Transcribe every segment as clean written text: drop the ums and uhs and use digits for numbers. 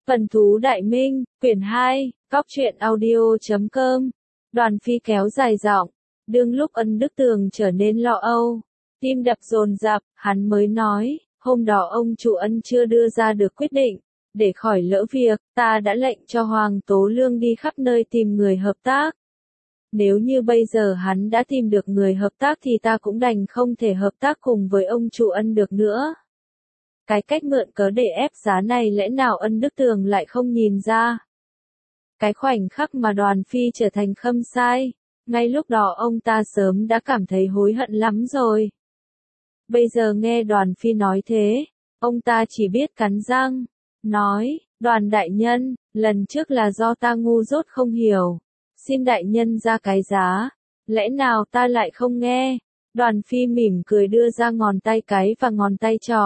Phần thú Đại Minh, quyển 2, Cóc truyện audio.com. Đoàn Phi kéo dài giọng, đương lúc Ân Đức Tường trở nên lo âu, tim đập dồn dập, hắn mới nói, hôm đó ông chủ Ân chưa đưa ra được quyết định, để khỏi lỡ việc, ta đã lệnh cho Hoàng Tố Lương đi khắp nơi tìm người hợp tác. Nếu như bây giờ hắn đã tìm được người hợp tác thì ta cũng đành không thể hợp tác cùng với ông chủ Ân được nữa. Cái cách mượn cớ để ép giá này lẽ nào Ân Đức Tường lại không nhìn ra? Cái khoảnh khắc mà Đoàn Phi trở thành khâm sai, ngay lúc đó ông ta sớm đã cảm thấy hối hận lắm rồi. Bây giờ nghe Đoàn Phi nói thế, ông ta chỉ biết cắn răng, nói, Đoàn đại nhân, lần trước là do ta ngu dốt không hiểu, xin đại nhân ra cái giá, lẽ nào ta lại không nghe? Đoàn Phi mỉm cười đưa ra ngón tay cái và ngón tay trỏ.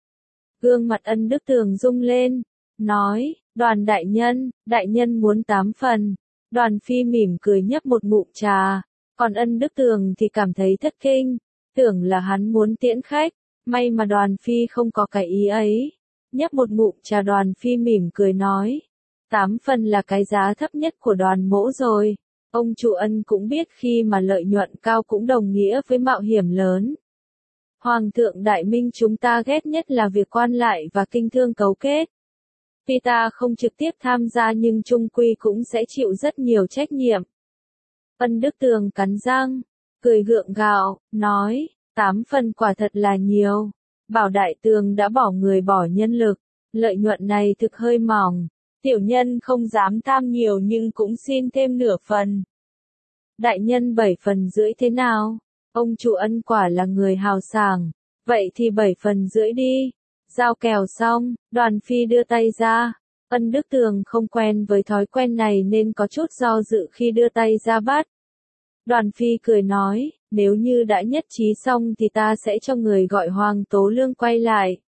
Gương mặt Ân Đức Tường rung lên, nói, Đoàn đại nhân muốn 8 phần. Đoàn Phi mỉm cười nhấp một ngụm trà, còn Ân Đức Tường thì cảm thấy thất kinh, tưởng là hắn muốn tiễn khách, may mà Đoàn Phi không có cái ý ấy. Nhấp một ngụm trà Đoàn Phi mỉm cười nói, 8 phần là cái giá thấp nhất của Đoàn mỗ rồi, ông chủ Ân cũng biết khi mà lợi nhuận cao cũng đồng nghĩa với mạo hiểm lớn. Hoàng thượng Đại Minh chúng ta ghét nhất là việc quan lại và kinh thương cấu kết. Tuy ta không trực tiếp tham gia nhưng chung quy cũng sẽ chịu rất nhiều trách nhiệm. Ân Đức Tường cắn răng, cười gượng gạo, nói, 8 phần quả thật là nhiều. Bảo đại tường đã bỏ người bỏ nhân lực, lợi nhuận này thực hơi mỏng. Tiểu nhân không dám tham nhiều nhưng cũng xin thêm nửa phần. Đại nhân 7 phần rưỡi thế nào? Ông chủ Ân quả là người hào sảng, vậy thì 7 phần rưỡi đi. Giao kèo xong, Đoàn Phi đưa tay ra. Ân Đức Tường không quen với thói quen này nên có chút do dự khi đưa tay ra bắt. Đoàn Phi cười nói, nếu như đã nhất trí xong thì ta sẽ cho người gọi Hoàng Tố Lương quay lại.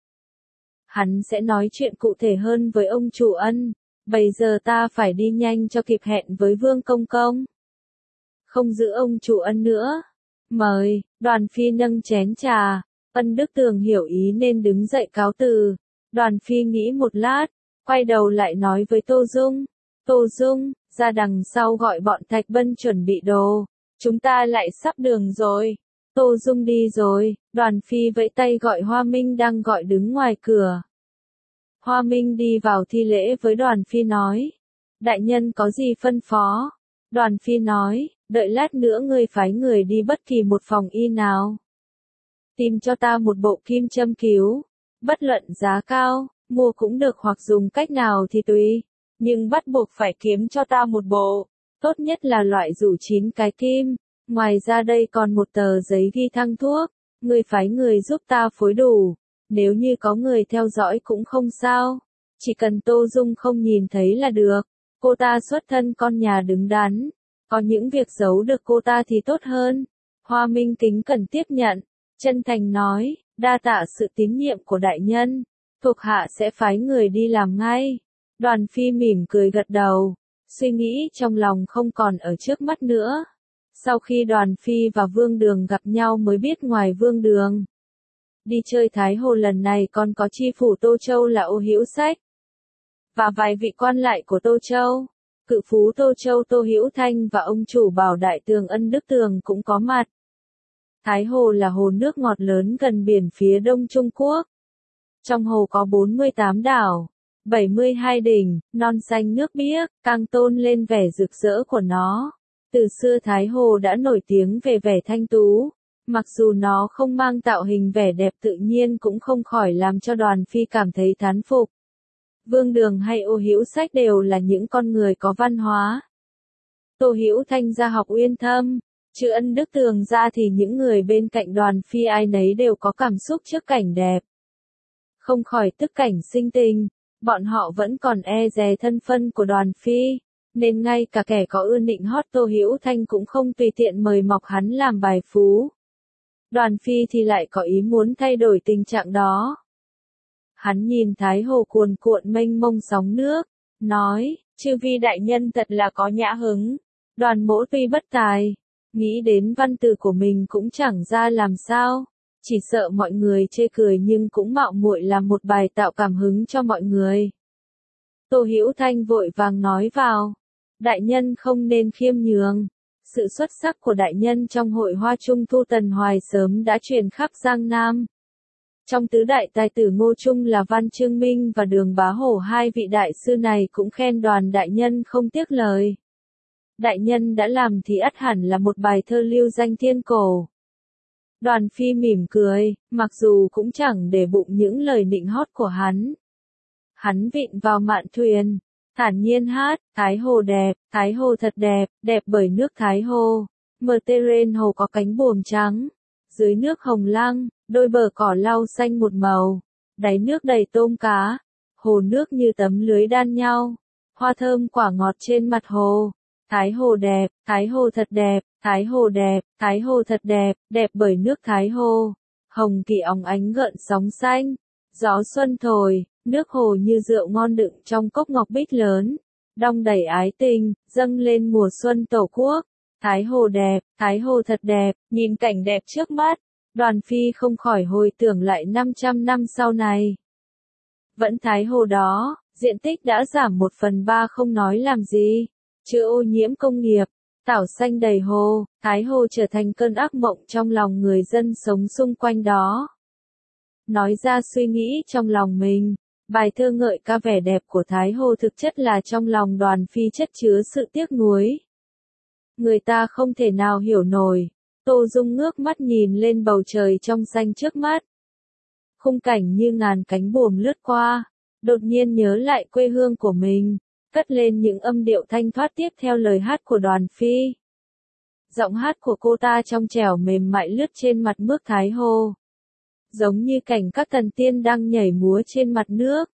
Hắn sẽ nói chuyện cụ thể hơn với ông chủ Ân, bây giờ ta phải đi nhanh cho kịp hẹn với Vương Công Công. Không giữ ông chủ Ân nữa. Mời, Đoàn Phi nâng chén trà, Ân Đức Tường hiểu ý nên đứng dậy cáo từ. Đoàn Phi nghĩ một lát, quay đầu lại nói với Tô Dung, Tô Dung, ra đằng sau gọi bọn Thạch Bân chuẩn bị đồ, chúng ta lại sắp đường rồi. Tô Dung đi rồi, Đoàn Phi vẫy tay gọi Hoa Minh đang gọi đứng ngoài cửa. Hoa Minh đi vào thi lễ với Đoàn Phi nói, đại nhân có gì phân phó? Đoàn Phi nói, đợi lát nữa ngươi phái người đi bất kỳ một phòng y nào. Tìm cho ta một bộ kim châm cứu, bất luận giá cao, mua cũng được hoặc dùng cách nào thì tùy, nhưng bắt buộc phải kiếm cho ta một bộ, tốt nhất là loại rủ 9 cái kim, ngoài ra đây còn một tờ giấy ghi thang thuốc, ngươi phái người giúp ta phối đủ, nếu như có người theo dõi cũng không sao, chỉ cần Tô Dung không nhìn thấy là được, cô ta xuất thân con nhà đứng đắn, có những việc giấu được cô ta thì tốt hơn. Hoa Minh kính cẩn tiếp nhận, chân thành nói, đa tạ sự tín nhiệm của đại nhân, thuộc hạ sẽ phái người đi làm ngay. Đoàn Phi mỉm cười gật đầu, suy nghĩ trong lòng không còn ở trước mắt nữa. Sau khi Đoàn Phi và Vương Đường gặp nhau mới biết ngoài Vương Đường đi chơi Thái Hồ lần này còn có chi phủ Tô Châu là Ô Hữu Sách, và vài vị quan lại của Tô Châu. Cự phú Tô Châu Tô Hữu Thanh và ông chủ Bảo Đại Tường Ân Đức Tường cũng có mặt. Thái Hồ là hồ nước ngọt lớn gần biển phía đông Trung Quốc. Trong hồ có 48 đảo, 72 đỉnh, non xanh nước biếc, càng tôn lên vẻ rực rỡ của nó. Từ xưa Thái Hồ đã nổi tiếng về vẻ thanh tú, mặc dù nó không mang tạo hình vẻ đẹp tự nhiên cũng không khỏi làm cho Đoàn Phi cảm thấy thán phục. Vương Đường hay Ô Hữu Sách đều là những con người có văn hóa. Tô Hữu Thanh ra học uyên thâm, chứ Ân Đức Tường ra thì những người bên cạnh Đoàn Phi ai nấy đều có cảm xúc trước cảnh đẹp. Không khỏi tức cảnh sinh tình, bọn họ vẫn còn e dè thân phân của Đoàn Phi, nên ngay cả kẻ có ưa nịnh hót Tô Hữu Thanh cũng không tùy tiện mời mọc hắn làm bài phú. Đoàn Phi thì lại có ý muốn thay đổi tình trạng đó. Hắn nhìn Thái Hồ cuồn cuộn mênh mông sóng nước, nói, chư vi đại nhân thật là có nhã hứng, Đoàn mỗ tuy bất tài, nghĩ đến văn từ của mình cũng chẳng ra làm sao, chỉ sợ mọi người chê cười nhưng cũng mạo muội làm một bài tạo cảm hứng cho mọi người. Tô Hữu Thanh vội vàng nói vào. Đại nhân không nên khiêm nhường. Sự xuất sắc của đại nhân trong hội hoa trung thu Tần Hoài sớm đã truyền khắp Giang Nam. Trong tứ đại tài tử Ngô Trung là Văn Chương Minh và Đường Bá Hổ, hai vị đại sư này cũng khen Đoàn đại nhân không tiếc lời. Đại nhân đã làm thì ắt hẳn là một bài thơ lưu danh thiên cổ. Đoàn Phi mỉm cười, mặc dù cũng chẳng để bụng những lời nịnh hót của hắn. Hắn vịn vào mạn thuyền, thản nhiên hát, Thái Hồ đẹp, Thái Hồ thật đẹp, đẹp bởi nước Thái Hồ. Mờ tê rên hồ có cánh buồm trắng, dưới nước hồng lăng, đôi bờ cỏ lau xanh một màu, đáy nước đầy tôm cá, hồ nước như tấm lưới đan nhau, hoa thơm quả ngọt trên mặt hồ. Thái Hồ đẹp, Thái Hồ thật đẹp, Thái Hồ đẹp, Thái Hồ thật đẹp, đẹp bởi nước Thái Hồ. Hồng kỳ óng ánh gợn sóng xanh, gió xuân thổi, nước hồ như rượu ngon đựng trong cốc ngọc bích lớn, đong đầy ái tình, dâng lên mùa xuân Tổ quốc. Thái Hồ đẹp, Thái Hồ thật đẹp, nhìn cảnh đẹp trước mắt, Đoàn Phi không khỏi hồi tưởng lại 500 năm sau này. Vẫn Thái Hồ đó, diện tích đã giảm 1/3 không nói làm gì, chưa ô nhiễm công nghiệp, tảo xanh đầy hồ, Thái Hồ trở thành cơn ác mộng trong lòng người dân sống xung quanh đó. Nói ra suy nghĩ trong lòng mình, bài thơ ngợi ca vẻ đẹp của Thái Hồ thực chất là trong lòng Đoàn Phi chất chứa sự tiếc nuối. Người ta không thể nào hiểu nổi. Tô Dung ngước mắt nhìn lên bầu trời trong xanh trước mắt. Khung cảnh như ngàn cánh buồm lướt qua, đột nhiên nhớ lại quê hương của mình, cất lên những âm điệu thanh thoát tiếp theo lời hát của Đoàn Phi. Giọng hát của cô ta trong trẻo mềm mại lướt trên mặt nước Thái Hồ, giống như cảnh các thần tiên đang nhảy múa trên mặt nước.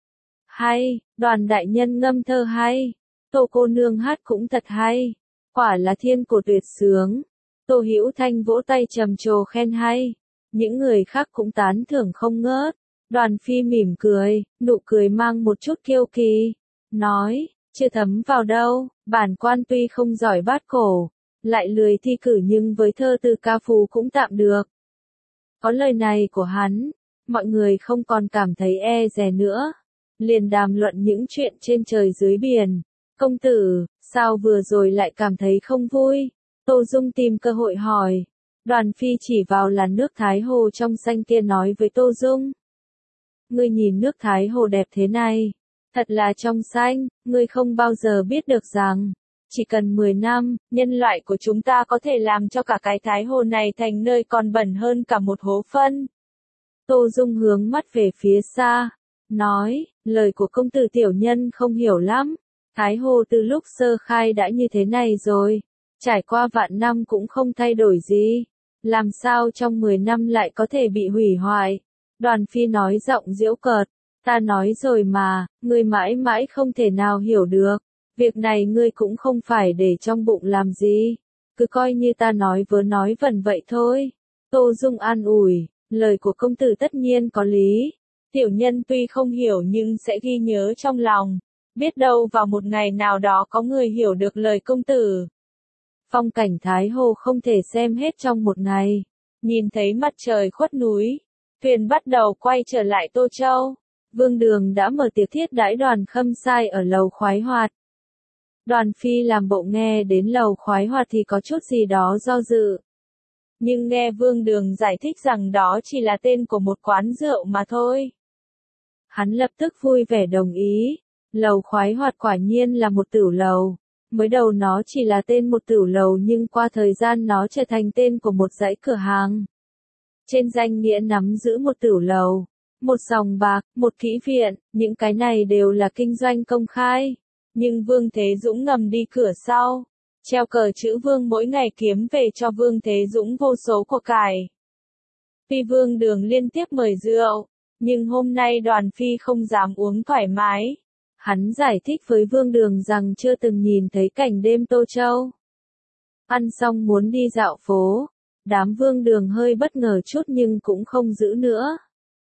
Hay, Đoàn đại nhân ngâm thơ hay, Tô cô nương hát cũng thật hay, quả là thiên cổ tuyệt sướng. Tô Hữu Thanh vỗ tay trầm trồ khen hay, những người khác cũng tán thưởng không ngớt. Đoàn Phi mỉm cười, nụ cười mang một chút kiêu kỳ, nói, chưa thấm vào đâu, bản quan tuy không giỏi bát cổ, lại lười thi cử nhưng với thơ từ ca phú cũng tạm được. Có lời này của hắn, mọi người không còn cảm thấy e dè nữa, liền đàm luận những chuyện trên trời dưới biển. Công tử, sao vừa rồi lại cảm thấy không vui? Tô Dung tìm cơ hội hỏi. Đoàn Phi chỉ vào làn nước Thái Hồ trong xanh kia nói với Tô Dung. Ngươi nhìn nước Thái Hồ đẹp thế này, thật là trong xanh, ngươi không bao giờ biết được rằng, chỉ cần 10 năm, nhân loại của chúng ta có thể làm cho cả cái Thái Hồ này thành nơi còn bẩn hơn cả một hố phân. Tô Dung hướng mắt về phía xa, nói, lời của công tử tiểu nhân không hiểu lắm. Thái Hồ từ lúc sơ khai đã như thế này rồi, trải qua vạn năm cũng không thay đổi gì, làm sao trong 10 năm lại có thể bị hủy hoại? Đoàn Phi nói giọng giễu cợt, ta nói rồi mà, ngươi mãi mãi không thể nào hiểu được, việc này ngươi cũng không phải để trong bụng làm gì, cứ coi như ta nói vớ nói vẩn vậy thôi. Tô Dung an ủi, lời của công tử tất nhiên có lý, tiểu nhân tuy không hiểu nhưng sẽ ghi nhớ trong lòng. Biết đâu vào một ngày nào đó có người hiểu được lời công tử. Phong cảnh Thái Hồ không thể xem hết trong một ngày. Nhìn thấy mặt trời khuất núi, thuyền bắt đầu quay trở lại Tô Châu. Vương Đường đã mở tiệc thiết đãi Đoàn Khâm Sai ở lầu khoái hoạt. Đoàn Phi làm bộ nghe đến lầu khoái hoạt thì có chút gì đó do dự. Nhưng nghe Vương Đường giải thích rằng đó chỉ là tên của một quán rượu mà thôi. Hắn lập tức vui vẻ đồng ý. Lầu khoái hoạt quả nhiên là một tửu lầu. Mới đầu nó chỉ là tên một tửu lầu nhưng qua thời gian nó trở thành tên của một dãy cửa hàng. Trên danh nghĩa nắm giữ một tửu lầu, một sòng bạc, một kỹ viện, những cái này đều là kinh doanh công khai. Nhưng Vương Thế Dũng ngầm đi cửa sau, treo cờ chữ Vương mỗi ngày kiếm về cho Vương Thế Dũng vô số của cải. Tuy Vương Đường liên tiếp mời rượu, nhưng hôm nay Đoàn Phi không dám uống thoải mái. Hắn giải thích với Vương Đường rằng chưa từng nhìn thấy cảnh đêm Tô Châu. Ăn xong muốn đi dạo phố, đám Vương Đường hơi bất ngờ chút nhưng cũng không giữ nữa.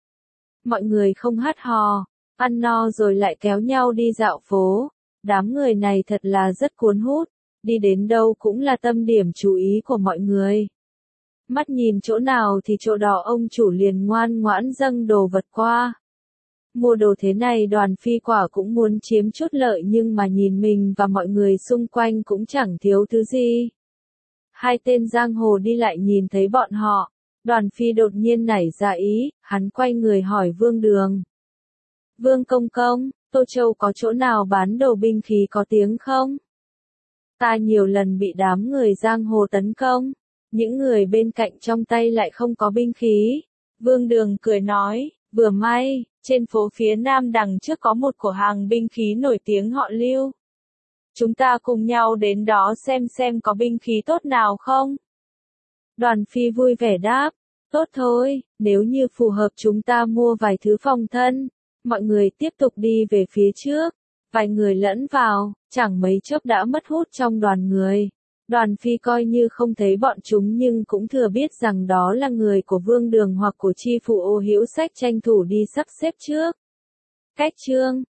Mọi người không hát hò, ăn no rồi lại kéo nhau đi dạo phố, đám người này thật là rất cuốn hút, đi đến đâu cũng là tâm điểm chú ý của mọi người. Mắt nhìn chỗ nào thì chỗ đó ông chủ liền ngoan ngoãn dâng đồ vật qua. Mua đồ thế này Đoàn Phi quả cũng muốn chiếm chút lợi nhưng mà nhìn mình và mọi người xung quanh cũng chẳng thiếu thứ gì. Hai tên giang hồ đi lại nhìn thấy bọn họ. Đoàn Phi đột nhiên nảy ra ý, hắn quay người hỏi Vương Đường. Vương công công, Tô Châu có chỗ nào bán đồ binh khí có tiếng không? Ta nhiều lần bị đám người giang hồ tấn công, những người bên cạnh trong tay lại không có binh khí. Vương Đường cười nói, vừa may, trên phố phía Nam đằng trước có một cửa hàng binh khí nổi tiếng họ Lưu. Chúng ta cùng nhau đến đó xem có binh khí tốt nào không? Đoàn Phi vui vẻ đáp, tốt thôi, nếu như phù hợp chúng ta mua vài thứ phòng thân. Mọi người tiếp tục đi về phía trước, vài người lẫn vào, chẳng mấy chốc đã mất hút trong đoàn người. Đoàn Phi coi như không thấy bọn chúng nhưng cũng thừa biết rằng đó là người của Vương Đường hoặc của chi phủ Ô Hữu Sách tranh thủ đi sắp xếp trước. Cách chương